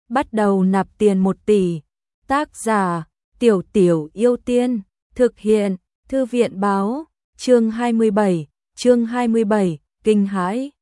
bắt đầu nạp tiền 1 tỷ. Tác giả: Tiểu Tiểu Yêu Tiên, thực hiện: Thư viện báo, chương 27, kinh hãi.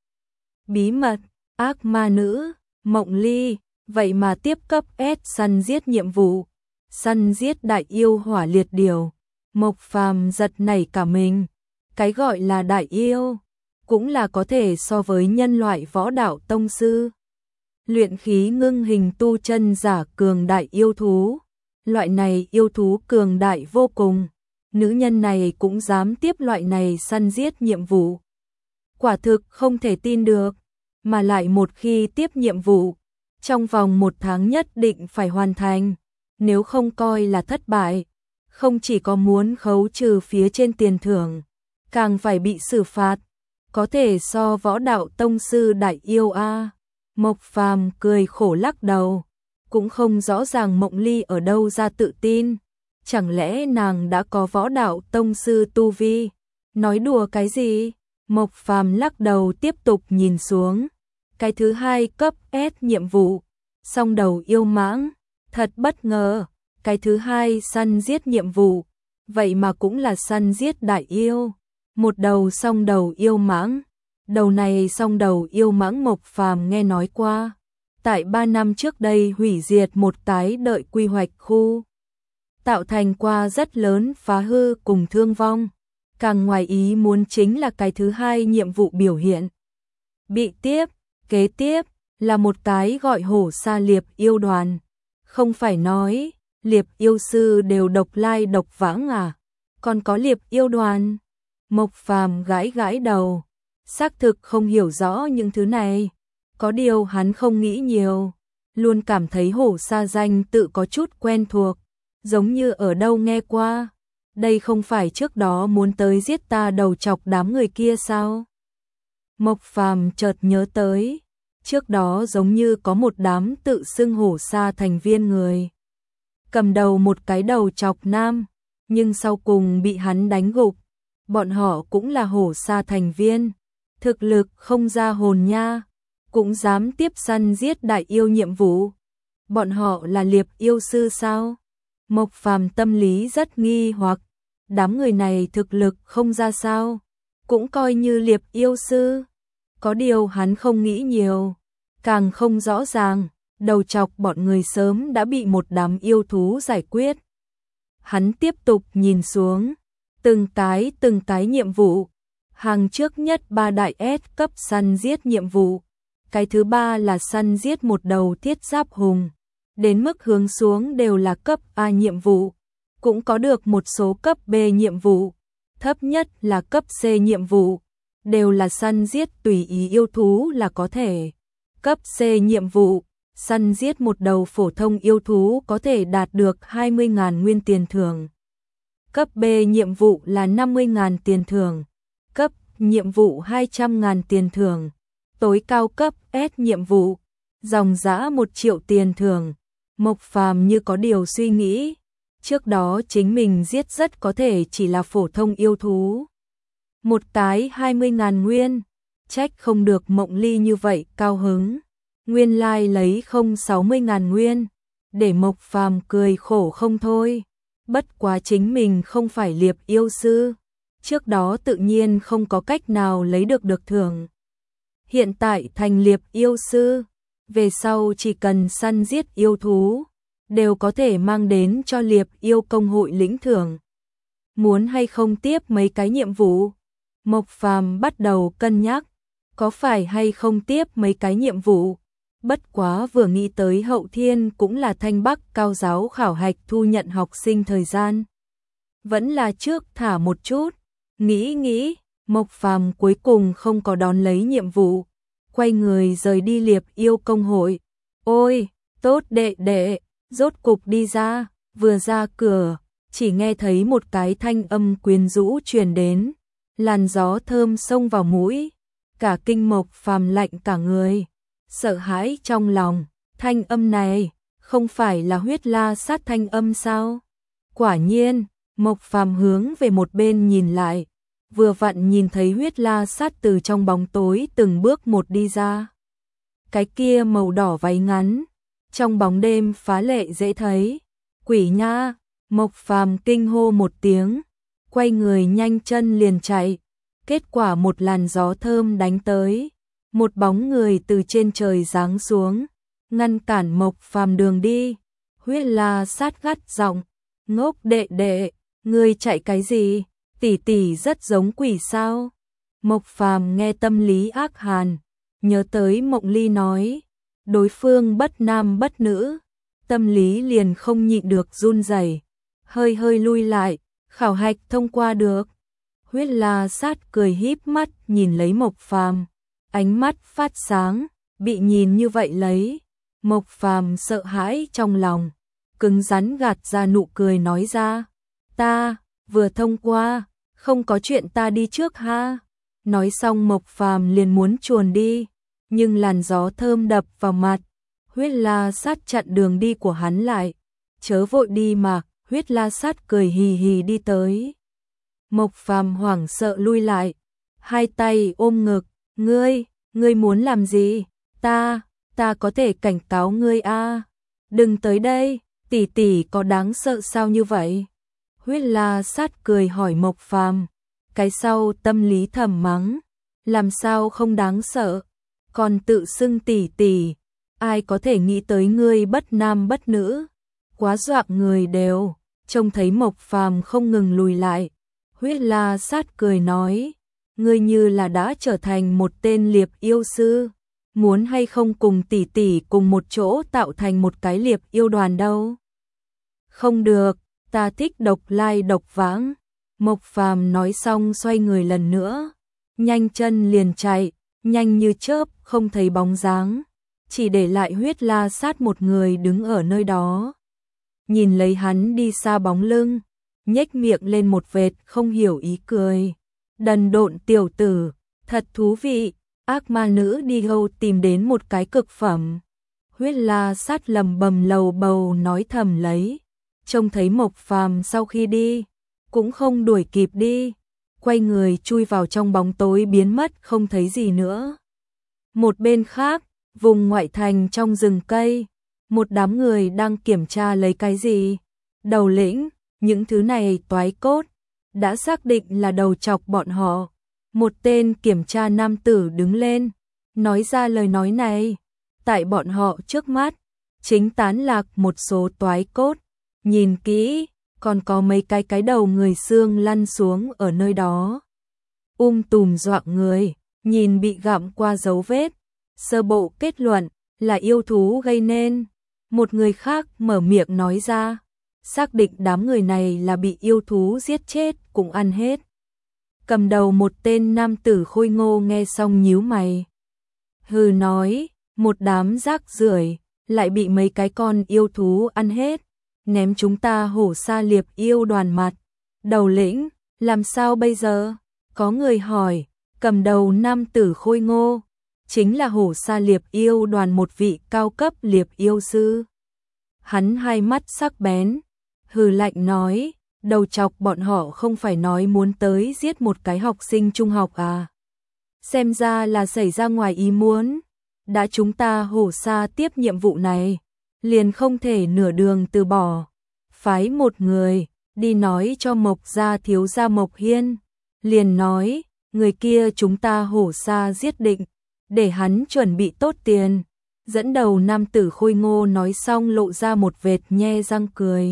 Bí mật, ác ma nữ, Mộng Ly, vậy mà tiếp cấp S săn giết nhiệm vụ, săn giết đại yêu hỏa liệt điều. Mộc Phàm giật nảy cả mình, cái gọi là đại yêu, cũng là có thể so với nhân loại võ đạo tông sư. Luyện khí ngưng hình tu chân giả cường đại yêu thú, loại này yêu thú cường đại vô cùng, nữ nhân này cũng dám tiếp loại này săn giết nhiệm vụ. Quả thực không thể tin được, mà lại một khi tiếp nhiệm vụ, trong vòng 1 tháng nhất định phải hoàn thành, nếu không coi là thất bại, không chỉ có muốn khấu trừ phía trên tiền thưởng, càng phải bị xử phạt, có thể so võ đạo tông sư đại yêu a. Mộc Phàm cười khổ lắc đầu, cũng không rõ ràng Mộng Ly ở đâu ra tự tin, chẳng lẽ nàng đã có võ đạo tông sư tu vi? Nói đùa cái gì? Mộc Phàm lắc đầu tiếp tục nhìn xuống. Cái thứ 2 cấp S nhiệm vụ, song đầu yêu mãng, thật bất ngờ, cái thứ 2 săn giết nhiệm vụ, vậy mà cũng là săn giết đại yêu, một đầu song đầu yêu mãng. Đầu này song đầu yêu mãng Mộc Phàm nghe nói qua, tại 3 năm trước đây hủy diệt một cái đợi quy hoạch khu, tạo thành qua rất lớn phá hư cùng thương vong. Càng ngoài ý muốn chính là cái thứ 2 nhiệm vụ biểu hiện. Bị tiếp, kế tiếp, là một cái gọi hổ sa liệp yêu đoàn. Không phải nói, liệp yêu sư đều độc lai độc vãng à, còn có liệp yêu đoàn. Mộc Phàm gãi gãi đầu, xác thực không hiểu rõ những thứ này. Có điều hắn không nghĩ nhiều, luôn cảm thấy hổ sa danh tự có chút quen thuộc, giống như ở đâu nghe qua. Đây không phải trước đó muốn tới giết ta đầu chọc đám người kia sao? Mộc Phàm chợt nhớ tới, trước đó giống như có một đám tự xưng hổ sa thành viên người. Cầm đầu một cái đầu chọc nam, nhưng sau cùng bị hắn đánh gục. Bọn họ cũng là hổ sa thành viên, thực lực không ra hồn nha, cũng dám tiếp săn giết đại yêu nhiệm vụ. Bọn họ là liệp yêu sư sao? Mộc Phàm tâm lý rất nghi hoặc, đám người này thực lực không ra sao, cũng coi như liệp yêu sư. Có điều hắn không nghĩ nhiều, càng không rõ ràng, đầu chọc bọn người sớm đã bị một đám yêu thú giải quyết. Hắn tiếp tục nhìn xuống, từng cái nhiệm vụ. Hàng trước nhất 3 đại S cấp săn giết nhiệm vụ, cái thứ 3 là săn giết một đầu thiết giáp hùng, đến mức hướng xuống đều là cấp A nhiệm vụ, cũng có được một số cấp B nhiệm vụ, thấp nhất là cấp C nhiệm vụ, đều là săn giết tùy ý yêu thú là có thể. Cấp C nhiệm vụ, săn giết một đầu phổ thông yêu thú có thể đạt được 20.000 nguyên tiền thưởng. Cấp B nhiệm vụ là 50.000 tiền thưởng. Cấp nhiệm vụ 200.000 tiền thưởng. Tối cao cấp S nhiệm vụ, dòng giá 1 triệu tiền thưởng. Mộc Phàm như có điều suy nghĩ, trước đó chính mình giết rất có thể chỉ là phổ thông yêu thú. Một cái 20.000 nguyên, trách không được Mộng Ly như vậy cao hứng. Nguyên lai lấy không 60.000 nguyên, để Mộc Phàm cười khổ không thôi. Bất quá chính mình không phải liệp yêu sư, trước đó tự nhiên không có cách nào lấy được thưởng. Hiện tại thành liệp yêu sư, về sau chỉ cần săn giết yêu thú, đều có thể mang đến cho liệp yêu công hội lĩnh thưởng. Muốn hay không tiếp mấy cái nhiệm vụ? Mộc Phàm bắt đầu cân nhắc, có phải hay không tiếp mấy cái nhiệm vụ. Bất quá vừa nghĩ tới Hậu Thiên cũng là Thanh Bắc cao giáo khảo hạch thu nhận học sinh thời gian, vẫn là trước thả một chút. Nghĩ, Mộc Phàm cuối cùng không có đón lấy nhiệm vụ, quay người rời đi liệp yêu công hội. Ôi, tốt đệ, rốt cục đi ra. Vừa ra cửa, chỉ nghe thấy một cái thanh âm quyến rũ truyền đến, làn gió thơm xông vào mũi, cả kinh Mộc Phàm lạnh cả người, sợ hãi trong lòng. Thanh âm này không phải là Huyết La Sát thanh âm sao? Quả nhiên, Mộc Phàm hướng về một bên nhìn lại, vừa vặn nhìn thấy Huyết La Sát từ trong bóng tối từng bước một đi ra. Cái kia màu đỏ váy ngắn, trong bóng đêm phá lệ dễ thấy. Quỷ nha, Mộc Phàm kinh hô một tiếng, quay người nhanh chân liền chạy. Kết quả một làn gió thơm đánh tới, một bóng người từ trên trời giáng xuống, ngăn cản Mộc Phàm đường đi. Huyết La Sát gắt giọng, ngốc đệ đệ, ngươi chạy cái gì? Tỷ tỷ rất giống quỷ sao? Mộc Phàm nghe tâm lý ác hàn, nhớ tới Mộng Ly nói, đối phương bất nam bất nữ, tâm lý liền không nhịn được run rẩy, hơi hơi lui lại, khảo hạch thông qua được. Huyết La Sát cười híp mắt nhìn lấy Mộc Phàm, ánh mắt phát sáng, bị nhìn như vậy lấy. Mộc Phàm sợ hãi trong lòng, cứng rắn gạt ra nụ cười nói ra, ta vừa thông qua, không có chuyện ta đi trước ha. Nói xong Mộc Phàm liền muốn chuồn đi, nhưng làn gió thơm đập vào mặt, Huyết La Sát chặn đường đi của hắn lại. Chớ vội đi mà. Huyết La Sát cười hì hì đi tới. Mộc Phàm hoảng sợ lui lại, hai tay ôm ngực, ngươi muốn làm gì? Ta có thể cảnh cáo ngươi a. Đừng tới đây, tỷ tỷ có đáng sợ sao như vậy? Huyết La Sát cười hỏi Mộc Phàm, cái sau tâm lý thầm mắng, làm sao không đáng sợ, còn tự xưng tỷ tỷ, ai có thể nghĩ tới ngươi bất nam bất nữ, quá dọa người đều. Trông thấy Mộc Phàm không ngừng lùi lại, Huyết La Sát cười nói, ngươi như là đã trở thành một tên liệp yêu sư, muốn hay không cùng tỷ tỷ cùng một chỗ tạo thành một cái liệp yêu đoàn đâu? Không được, ta thích độc lai độc vãng. Mộc Phàm nói xong xoay người lần nữa, nhanh chân liền chạy, nhanh như chớp không thấy bóng dáng, chỉ để lại Huyết La Sát một người đứng ở nơi đó. Nhìn lấy hắn đi xa bóng lưng, nhếch miệng lên một vệt không hiểu ý cười. Đần độn tiểu tử, thật thú vị, ác ma nữ đi gâu tìm đến một cái cực phẩm. Huyết La Sát lầm bầm lầu bầu nói thầm lấy, trông thấy Mộc Phàm sau khi đi, cũng không đuổi kịp đi, quay người chui vào trong bóng tối biến mất không thấy gì nữa. Một bên khác, vùng ngoại thành trong rừng cây, một đám người đang kiểm tra lấy cái gì? Đầu lĩnh, những thứ này toái cốt, đã xác định là đầu chọc bọn họ. Một tên kiểm tra nam tử đứng lên, nói ra lời nói này. Tại bọn họ trước mắt, chính tán lạc một số toái cốt. Nhìn kỹ, còn có mấy cái đầu người xương lăn xuống ở nơi đó. Tùm dọa người, nhìn bị gặm qua dấu vết. Sơ bộ kết luận là yêu thú gây nên. Một người khác mở miệng nói ra, xác định đám người này là bị yêu thú giết chết cũng ăn hết. Cầm đầu một tên nam tử khôi ngô nghe xong nhíu mày. Hừ nói, một đám rác rưởi lại bị mấy cái con yêu thú ăn hết, ném chúng ta hổ sa liệp yêu đoàn mặt. Đầu lĩnh, làm sao bây giờ? Có người hỏi, cầm đầu nam tử khôi ngô, chính là hổ sa liệp yêu đoàn một vị cao cấp liệp yêu sư. Hắn hai mắt sắc bén, hừ lạnh nói, đầu chọc bọn họ không phải nói muốn tới giết một cái học sinh trung học à? Xem ra là xảy ra ngoài ý muốn, đã chúng ta hổ sa tiếp nhiệm vụ này, liền không thể nửa đường từ bỏ. Phái một người, đi nói cho Mộc gia thiếu gia Mộc Hiên, liền nói, người kia chúng ta hổ sa giết định, để hắn chuẩn bị tốt tiền. Dẫn đầu nam tử khôi ngô nói xong lộ ra một vệt nhe răng cười.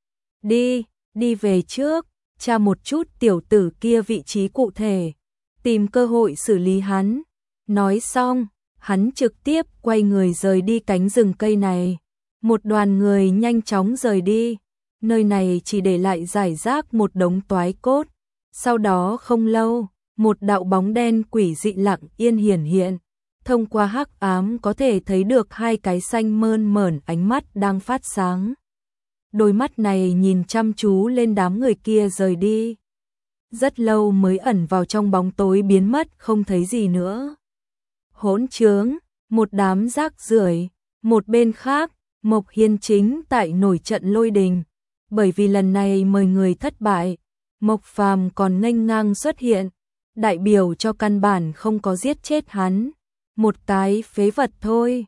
Đi về trước, tra một chút tiểu tử kia vị trí cụ thể, tìm cơ hội xử lý hắn. Nói xong, hắn trực tiếp quay người rời đi cánh rừng cây này. Một đoàn người nhanh chóng rời đi, nơi này chỉ để lại rải rác một đống toái cốt. Sau đó không lâu, một đạo bóng đen quỷ dị lặng yên hiển hiện. Thông qua hắc ám có thể thấy được hai cái xanh mơn mởn ánh mắt đang phát sáng. Đôi mắt này nhìn chăm chú lên đám người kia rời đi. Rất lâu mới ẩn vào trong bóng tối biến mất không thấy gì nữa. Hỗn trướng, một đám rác rưởi. Một bên khác, Mộc Hiên chính tại nổi trận lôi đình. Bởi vì lần này mời người thất bại, Mộc Phàm còn nghênh ngang xuất hiện, đại biểu cho căn bản không có giết chết hắn. Một cái phế vật thôi.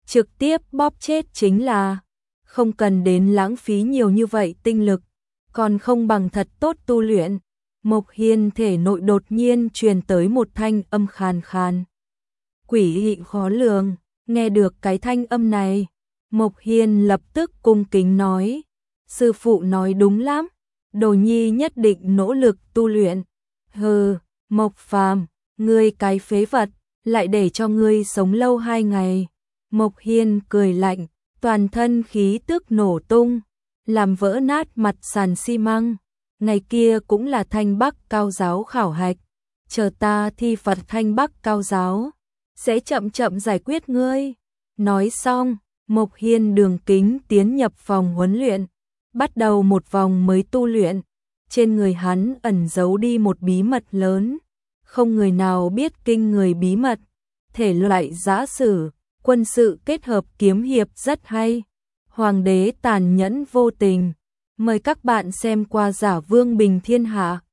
trực tiếp bóp chết chính là, không cần đến lãng phí nhiều như vậy tinh lực, còn không bằng thật tốt tu luyện. Mộc Hiên thể nội đột nhiên truyền tới một thanh âm khàn khàn. Quỷ dị khó lường, nghe được cái thanh âm này, Mộc Hiên lập tức cung kính nói, sư phụ nói đúng lắm, đồ nhi nhất định nỗ lực tu luyện. Hừ, Mộc Phàm, ngươi cái phế vật, lại để cho ngươi sống lâu 2 ngày. Mộc Hiên cười lạnh, toàn thân khí tức nổ tung, làm vỡ nát mặt sàn xi măng. Ngày kia cũng là Thanh Bắc Cao giáo khảo hạch, chờ ta thi Phật Thanh Bắc Cao giáo, sẽ chậm chậm giải quyết ngươi. Nói xong, Mộc Hiên đường kính tiến nhập phòng huấn luyện, bắt đầu một vòng mới tu luyện. Trên người hắn ẩn giấu đi một bí mật lớn, không người nào biết kinh người bí mật. Thể loại giã sử, quân sự kết hợp kiếm hiệp rất hay. Hoàng đế tàn nhẫn vô tình. Mời các bạn xem qua Giả Vương Bình Thiên Hạ.